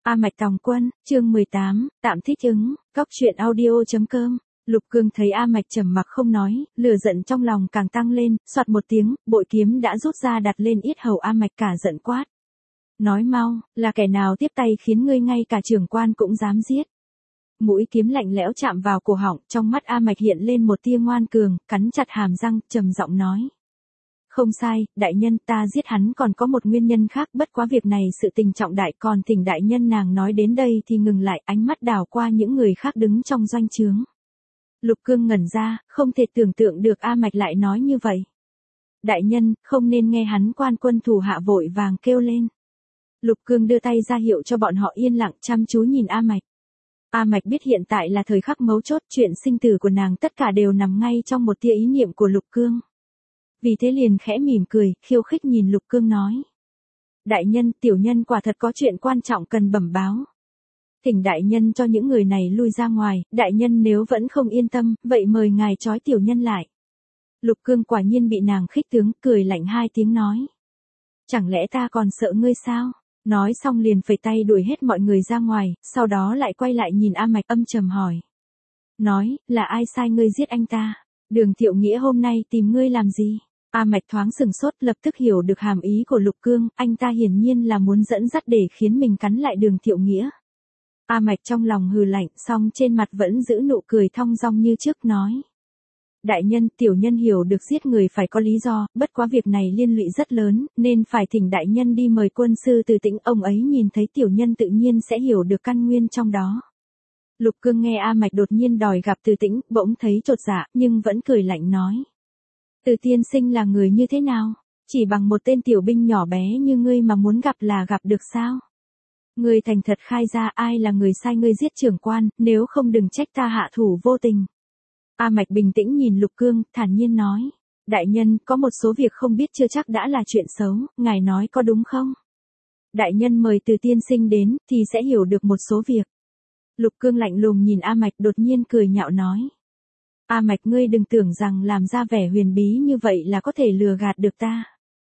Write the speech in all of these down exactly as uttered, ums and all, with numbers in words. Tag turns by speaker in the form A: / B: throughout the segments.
A: A Mạch Tòng Quân, chương mười tám, tạm thích ứng, Cóc truyện audio.com. Lục Cương thấy A Mạch trầm mặc không nói, lửa giận trong lòng càng tăng lên, soạt một tiếng, bội kiếm đã rút ra đặt lên yết hầu A Mạch, cả giận quát. Nói mau, là kẻ nào tiếp tay khiến ngươi ngay cả trưởng quan cũng dám giết. Mũi kiếm lạnh lẽo chạm vào cổ họng, trong mắt A Mạch hiện lên một tia ngoan cường, cắn chặt hàm răng, trầm giọng nói. Không sai, đại nhân, ta giết hắn còn có một nguyên nhân khác, bất quá việc này sự tình trọng đại, còn Thỉnh đại nhân. Nàng nói đến đây thì ngừng lại, ánh mắt đảo qua những người khác đứng trong doanh trướng. Lục Cương ngẩn ra, không thể tưởng tượng được A Mạch lại nói như vậy. Đại nhân, không nên nghe hắn. Quan quân thủ hạ vội vàng kêu lên. Lục Cương đưa tay ra hiệu cho bọn họ yên lặng, chăm chú nhìn A Mạch. A Mạch biết hiện tại là thời khắc mấu chốt, chuyện sinh tử của nàng tất cả đều nằm ngay trong một tia ý niệm của Lục Cương. Vì thế liền khẽ mỉm cười, khiêu khích nhìn Lục Cương nói. Đại nhân, tiểu nhân quả thật có chuyện quan trọng cần bẩm báo. Thỉnh đại nhân cho những người này lui ra ngoài, đại nhân nếu vẫn không yên tâm, vậy mời ngài trói tiểu nhân lại. Lục Cương quả nhiên bị nàng khích tướng, cười lạnh hai tiếng nói. Chẳng lẽ ta còn sợ ngươi sao? Nói xong liền phẩy tay đuổi hết mọi người ra ngoài, sau đó lại quay lại nhìn A Mạch âm trầm hỏi. Nói, là ai sai ngươi giết anh ta? Đường Thiệu Nghĩa hôm nay tìm ngươi làm gì? A Mạch thoáng sừng sốt, lập tức hiểu được hàm ý của Lục Cương, anh ta hiển nhiên là muốn dẫn dắt để khiến mình cắn lại Đường Thiệu Nghĩa. A Mạch trong lòng hừ lạnh, song trên mặt vẫn giữ nụ cười thong dong như trước, nói. Đại nhân, tiểu nhân hiểu được giết người phải có lý do, bất quá việc này liên lụy rất lớn, nên phải thỉnh đại nhân đi mời quân sư Từ Tĩnh, ông ấy nhìn thấy tiểu nhân tự nhiên sẽ hiểu được căn nguyên trong đó. Lục Cương nghe A Mạch đột nhiên đòi gặp Từ Tĩnh, bỗng thấy chột dạ, nhưng vẫn cười lạnh nói. Từ tiên sinh là người như thế nào? Chỉ bằng một tên tiểu binh nhỏ bé như ngươi mà muốn gặp là gặp được sao? Ngươi thành thật khai ra ai là người sai ngươi giết trưởng quan, nếu không đừng trách ta hạ thủ vô tình. A Mạch bình tĩnh nhìn Lục Cương, thản nhiên nói. Đại nhân, có một số việc không biết chưa chắc đã là chuyện xấu, ngài nói có đúng không? Đại nhân mời Từ tiên sinh đến, thì sẽ hiểu được một số việc. Lục Cương lạnh lùng nhìn A Mạch, đột nhiên cười nhạo nói. A Mạch, ngươi đừng tưởng rằng làm ra vẻ huyền bí như vậy là có thể lừa gạt được ta.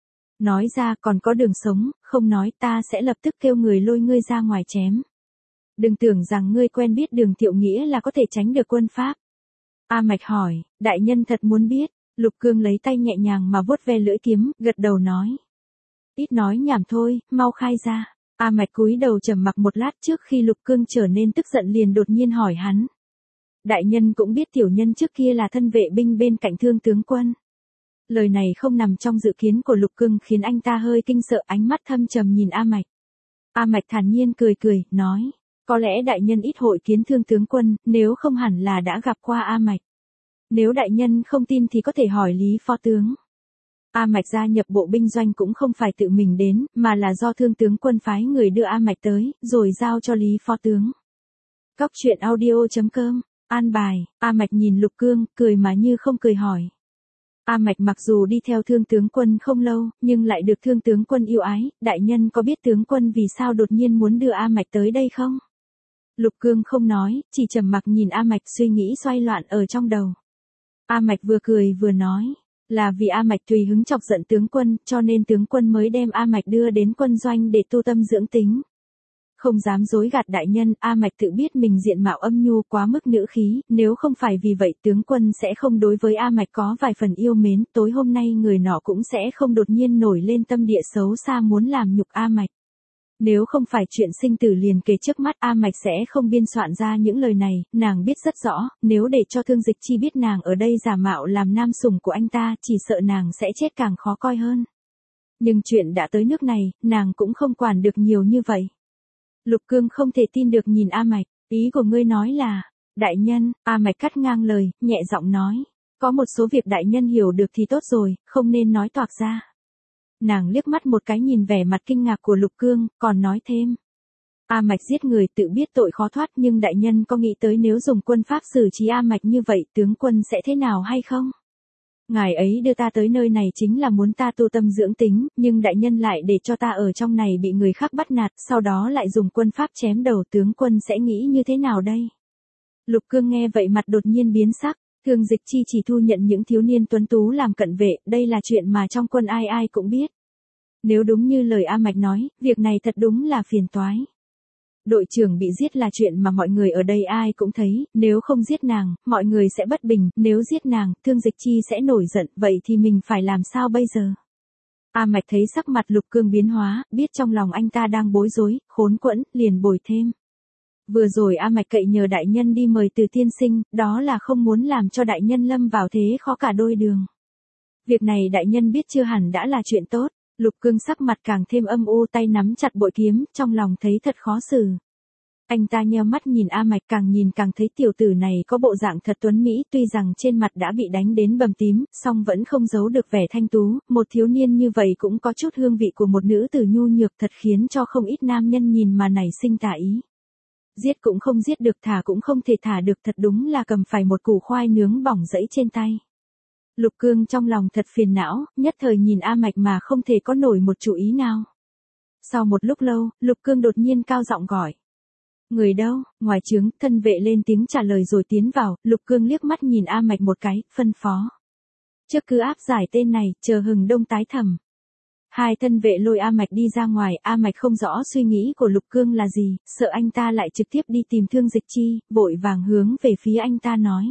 A: Nói ra còn có đường sống, không nói ta sẽ lập tức kêu người lôi ngươi ra ngoài chém. Đừng tưởng rằng ngươi quen biết Đường Thiệu Nghĩa là có thể tránh được quân pháp. A Mạch hỏi, đại nhân thật muốn biết? Lục Cương lấy tay nhẹ nhàng mà vuốt ve lưỡi kiếm, gật đầu nói. Ít nói nhảm thôi, mau khai ra. A Mạch cúi đầu trầm mặc một lát, trước khi Lục Cương trở nên tức giận liền đột nhiên hỏi hắn. Đại nhân cũng biết tiểu nhân trước kia là thân vệ binh bên cạnh Thương tướng quân. Lời này không nằm trong dự kiến của Lục Cương khiến anh ta hơi kinh sợ, ánh mắt thâm trầm nhìn A Mạch. A Mạch thản nhiên cười cười, nói. Có lẽ đại nhân ít hội kiến Thương tướng quân, nếu không hẳn là đã gặp qua A Mạch. Nếu đại nhân không tin thì có thể hỏi Lý phó tướng. A Mạch gia nhập bộ binh doanh cũng không phải tự mình đến, mà là do Thương tướng quân phái người đưa A Mạch tới, rồi giao cho Lý phó tướng. Cóc truyện audio.com. An bài. A Mạch nhìn Lục Cương, cười mà như không cười hỏi. A Mạch mặc dù đi theo Thương tướng quân không lâu, nhưng lại được Thương tướng quân yêu ái, đại nhân có biết tướng quân vì sao đột nhiên muốn đưa A Mạch tới đây không? Lục Cương không nói, chỉ trầm mặc nhìn A Mạch, suy nghĩ xoay loạn ở trong đầu. A Mạch vừa cười vừa nói, là vì A Mạch tùy hứng chọc giận tướng quân, cho nên tướng quân mới đem A Mạch đưa đến quân doanh để tu tâm dưỡng tính. Không dám dối gạt đại nhân, A Mạch tự biết mình diện mạo âm nhu quá mức nữ khí, nếu không phải vì vậy tướng quân sẽ không đối với A Mạch có vài phần yêu mến, tối hôm nay người nọ cũng sẽ không đột nhiên nổi lên tâm địa xấu xa muốn làm nhục A Mạch. Nếu không phải chuyện sinh tử liền kề trước mắt, A Mạch sẽ không biên soạn ra những lời này, nàng biết rất rõ, nếu để cho Thương Dịch Chi biết nàng ở đây giả mạo làm nam sủng của anh ta, chỉ sợ nàng sẽ chết càng khó coi hơn. Nhưng chuyện đã tới nước này, nàng cũng không quản được nhiều như vậy. Lục Cương không thể tin được nhìn A Mạch, ý của ngươi nói là, đại nhân. A Mạch cắt ngang lời, nhẹ giọng nói, có một số việc đại nhân hiểu được thì tốt rồi, không nên nói toạc ra. Nàng liếc mắt một cái nhìn vẻ mặt kinh ngạc của Lục Cương, còn nói thêm. A Mạch giết người tự biết tội khó thoát, nhưng đại nhân có nghĩ tới nếu dùng quân pháp xử trí A Mạch như vậy tướng quân sẽ thế nào hay không? Ngài ấy đưa ta tới nơi này chính là muốn ta tu tâm dưỡng tính, nhưng đại nhân lại để cho ta ở trong này bị người khác bắt nạt, sau đó lại dùng quân pháp chém đầu, tướng quân sẽ nghĩ như thế nào đây? Lục Cương nghe vậy mặt đột nhiên biến sắc, Thương Dịch Chi chỉ thu nhận những thiếu niên tuấn tú làm cận vệ, đây là chuyện mà trong quân ai ai cũng biết. Nếu đúng như lời A Mạch nói, việc này thật đúng là phiền toái. đội trưởng bị giết là chuyện mà mọi người ở đây ai cũng thấy, nếu không giết nàng, mọi người sẽ bất bình, nếu giết nàng, Thương Dịch Chi sẽ nổi giận, vậy thì mình phải làm sao bây giờ? A Mạch thấy sắc mặt Lục Cương biến hóa, biết trong lòng anh ta đang bối rối, khốn quẫn, liền bồi thêm. Vừa rồi A Mạch cậy nhờ đại nhân đi mời Từ tiên sinh, đó là không muốn làm cho đại nhân lâm vào thế khó cả đôi đường. Việc này đại nhân biết chưa hẳn đã là chuyện tốt. Lục Cương sắc mặt càng thêm âm u, tay nắm chặt bội kiếm, trong lòng thấy thật khó xử. Anh ta nheo mắt nhìn A Mạch, càng nhìn càng thấy tiểu tử này có bộ dạng thật tuấn mỹ, tuy rằng trên mặt đã bị đánh đến bầm tím, song vẫn không giấu được vẻ thanh tú, một thiếu niên như vậy cũng có chút hương vị của một nữ tử nhu nhược, thật khiến cho không ít nam nhân nhìn mà nảy sinh tà ý. Giết cũng không giết được, thả cũng không thể thả được, thật đúng là cầm phải một củ khoai nướng bỏng rẫy trên tay. Lục Cương trong lòng thật phiền não, nhất thời nhìn A Mạch mà không thể có nổi một chủ ý nào. Sau một lúc lâu, Lục Cương đột nhiên cao giọng gọi. Người đâu? Ngoài trướng, thân vệ lên tiếng trả lời rồi tiến vào, Lục Cương liếc mắt nhìn A Mạch một cái, phân phó. Trước cứ áp giải tên này, chờ hừng đông tái thẩm. Hai thân vệ lôi A Mạch đi ra ngoài, A Mạch không rõ suy nghĩ của Lục Cương là gì, sợ anh ta lại trực tiếp đi tìm Thương Dịch Chi, vội vàng hướng về phía anh ta nói.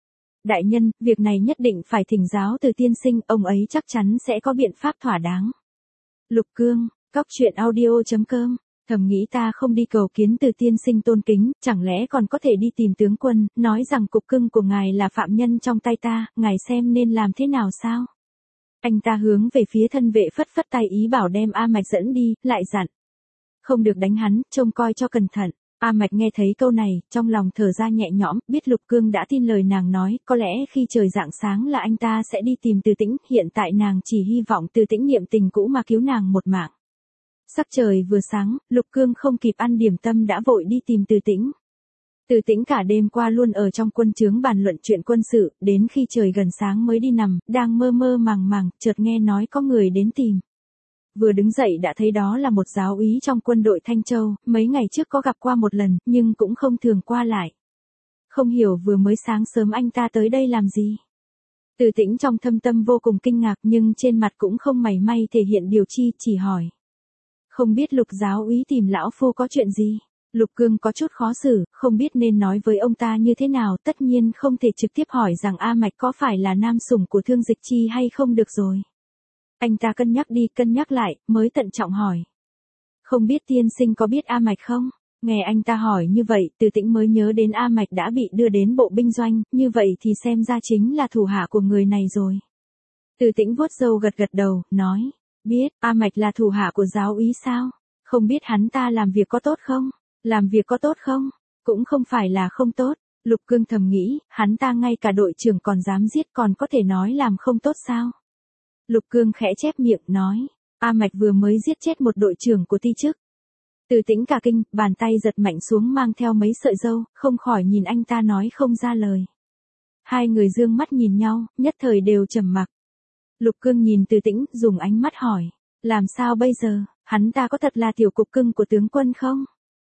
A: Đại nhân, việc này nhất định phải thỉnh giáo từ tiên sinh, ông ấy chắc chắn sẽ có biện pháp thỏa đáng. Lục Cương, cóc truyện audio chấm com, thầm nghĩ ta không đi cầu kiến từ tiên sinh tôn kính, chẳng lẽ còn có thể đi tìm tướng quân, nói rằng cục cưng của ngài là phạm nhân trong tay ta, ngài xem nên làm thế nào sao? Anh ta hướng về phía thân vệ phất phất tay ý bảo đem A Mạch dẫn đi, lại dặn. Không được đánh hắn, trông coi cho cẩn thận. A Mạch nghe thấy câu này, trong lòng thở ra nhẹ nhõm, biết Lục Cương đã tin lời nàng nói, có lẽ khi trời rạng sáng là anh ta sẽ đi tìm Từ Tĩnh, hiện tại nàng chỉ hy vọng Từ Tĩnh niệm tình cũ mà cứu nàng một mạng. Sắc trời vừa sáng, Lục Cương không kịp ăn điểm tâm đã vội đi tìm Từ Tĩnh. Từ Tĩnh cả đêm qua luôn ở trong quân trướng bàn luận chuyện quân sự, đến khi trời gần sáng mới đi nằm, đang mơ mơ màng màng, chợt nghe nói có người đến tìm. Vừa đứng dậy đã thấy đó là một giáo úy trong quân đội Thanh Châu, mấy ngày trước có gặp qua một lần, nhưng cũng không thường qua lại. Không hiểu vừa mới sáng sớm anh ta tới đây làm gì. Từ Tĩnh trong thâm tâm vô cùng kinh ngạc nhưng trên mặt cũng không mảy may thể hiện điều chi, chỉ hỏi. Không biết Lục giáo úy tìm lão phu có chuyện gì? Lục Cương có chút khó xử, không biết nên nói với ông ta như thế nào, tất nhiên không thể trực tiếp hỏi rằng A Mạch có phải là nam sủng của Thương Dịch Chi hay không được rồi. Anh ta cân nhắc đi cân nhắc lại, mới tận trọng hỏi. Không biết tiên sinh có biết A Mạch không? Nghe anh ta hỏi như vậy, Từ Tĩnh mới nhớ đến A Mạch đã bị đưa đến bộ binh doanh, như vậy thì xem ra chính là thủ hạ của người này rồi. Từ Tĩnh vuốt râu gật gật đầu, nói, biết, A Mạch là thủ hạ của giáo úy sao? Không biết hắn ta làm việc có tốt không? Làm việc có tốt không? Cũng không phải là không tốt. Lục Cương thầm nghĩ, hắn ta ngay cả đội trưởng còn dám giết, còn có thể nói làm không tốt sao? Lục Cương khẽ chép miệng, nói, A Mạch vừa mới giết chết một đội trưởng của ti chức. Từ Tĩnh cả kinh, bàn tay giật mạnh xuống mang theo mấy sợi râu, không khỏi nhìn anh ta nói không ra lời. Hai người dương mắt nhìn nhau, nhất thời đều trầm mặc. Lục Cương nhìn Từ Tĩnh, dùng ánh mắt hỏi, làm sao bây giờ, hắn ta có thật là tiểu cục cưng của tướng quân không?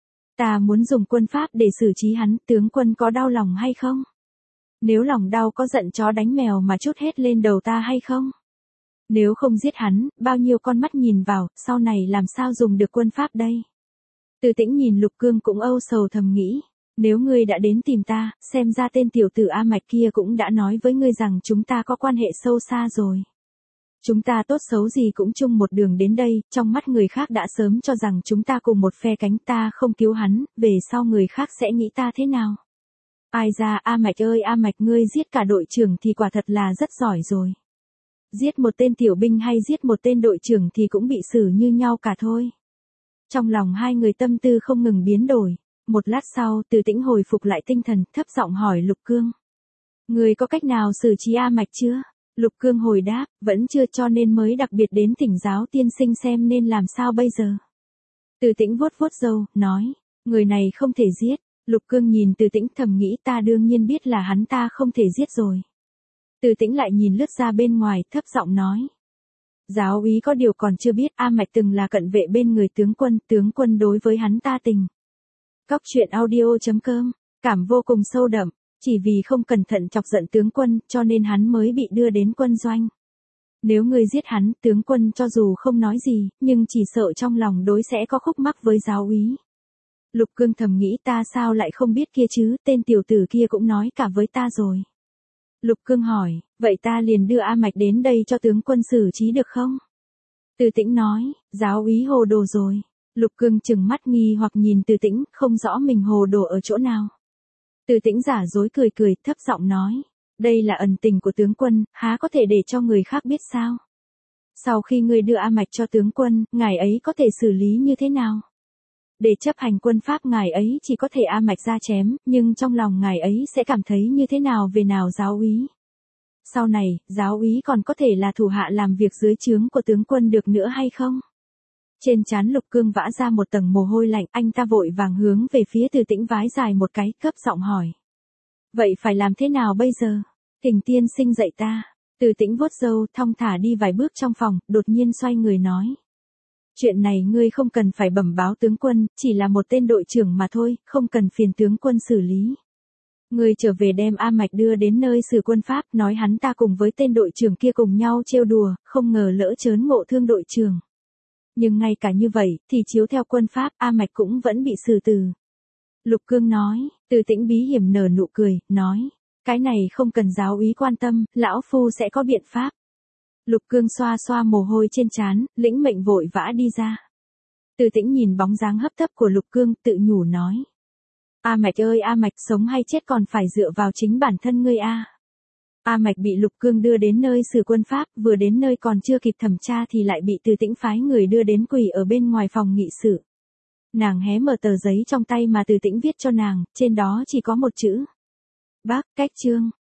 A: Ta muốn dùng quân pháp để xử trí hắn, tướng quân có đau lòng hay không? Nếu lòng đau có giận chó đánh mèo mà trút hết lên đầu ta hay không? Nếu không giết hắn, bao nhiêu con mắt nhìn vào, sau này làm sao dùng được quân pháp đây? Từ Tĩnh nhìn Lục Cương cũng âu sầu thầm nghĩ, nếu ngươi đã đến tìm ta, xem ra tên tiểu tử A Mạch kia cũng đã nói với ngươi rằng chúng ta có quan hệ sâu xa rồi. Chúng ta tốt xấu gì cũng chung một đường đến đây, trong mắt người khác đã sớm cho rằng chúng ta cùng một phe cánh, ta không cứu hắn, về sau người khác sẽ nghĩ ta thế nào? Ai ra, A Mạch ơi A Mạch, ngươi giết cả đội trưởng thì quả thật là rất giỏi rồi. Giết một tên tiểu binh hay giết một tên đội trưởng thì cũng bị xử như nhau cả thôi. Trong lòng hai người tâm tư không ngừng biến đổi. Một lát sau, Từ Tĩnh hồi phục lại tinh thần, thấp giọng hỏi Lục Cương. Ngươi có cách nào xử trí A Mạch chưa? Lục Cương hồi đáp, vẫn chưa, cho nên mới đặc biệt đến thỉnh giáo tiên sinh xem nên làm sao bây giờ. Từ Tĩnh vuốt vuốt râu, nói, người này không thể giết. Lục Cương nhìn Từ Tĩnh thầm nghĩ ta đương nhiên biết là hắn ta không thể giết rồi. Từ Tĩnh lại nhìn lướt ra bên ngoài, thấp giọng nói. Giáo úy có điều còn chưa biết, A Mạch từng là cận vệ bên người tướng quân, tướng quân đối với hắn ta tình. Cóc truyện audio chấm com, cảm vô cùng sâu đậm, chỉ vì không cẩn thận chọc giận tướng quân, cho nên hắn mới bị đưa đến quân doanh. Nếu ngươi giết hắn, tướng quân cho dù không nói gì, nhưng chỉ sợ trong lòng đối sẽ có khúc mắc với giáo úy. Lục Cương thầm nghĩ ta sao lại không biết kia chứ, tên tiểu tử kia cũng nói cả với ta rồi. Lục Cương hỏi, vậy ta liền đưa A Mạch đến đây cho tướng quân xử trí được không? Từ Tĩnh nói, giáo úy hồ đồ rồi. Lục Cương chừng mắt nghi hoặc nhìn Từ Tĩnh, không rõ mình hồ đồ ở chỗ nào. Từ Tĩnh giả dối cười cười, thấp giọng nói, đây là ẩn tình của tướng quân, há có thể để cho người khác biết sao? Sau khi ngươi đưa A Mạch cho tướng quân, ngài ấy có thể xử lý như thế nào? Để chấp hành quân pháp ngài ấy chỉ có thể A Mạch ra chém, nhưng trong lòng ngài ấy sẽ cảm thấy như thế nào về nào giáo úy? Sau này, giáo úy còn có thể là thủ hạ làm việc dưới trướng của tướng quân được nữa hay không? Trên trán Lục Cương vã ra một tầng mồ hôi lạnh, anh ta vội vàng hướng về phía Từ Tĩnh vái dài một cái, cấp giọng hỏi. Vậy phải làm thế nào bây giờ? Thỉnh tiên sinh dạy ta. Từ Tĩnh vuốt râu, thong thả đi vài bước trong phòng, đột nhiên xoay người nói. Chuyện này ngươi không cần phải bẩm báo tướng quân, chỉ là một tên đội trưởng mà thôi, không cần phiền tướng quân xử lý. Ngươi trở về đem A Mạch đưa đến nơi xử quân pháp, nói hắn ta cùng với tên đội trưởng kia cùng nhau trêu đùa, không ngờ lỡ chớn ngộ thương đội trưởng. Nhưng ngay cả như vậy, thì chiếu theo quân pháp, A Mạch cũng vẫn bị xử tử. Lục Cương nói, Từ Tĩnh bí hiểm nở nụ cười, nói, cái này không cần giáo úy quan tâm, lão phu sẽ có biện pháp. Lục Cương xoa xoa mồ hôi trên trán, lĩnh mệnh vội vã đi ra. Từ Tĩnh nhìn bóng dáng hấp tấp của Lục Cương, tự nhủ nói. A Mạch ơi A Mạch, sống hay chết còn phải dựa vào chính bản thân ngươi a. A Mạch bị Lục Cương đưa đến nơi xử quân pháp, vừa đến nơi còn chưa kịp thẩm tra thì lại bị Từ Tĩnh phái người đưa đến quỳ ở bên ngoài phòng nghị sự. Nàng hé mở tờ giấy trong tay mà Từ Tĩnh viết cho nàng, trên đó chỉ có một chữ. Bác, cách trương.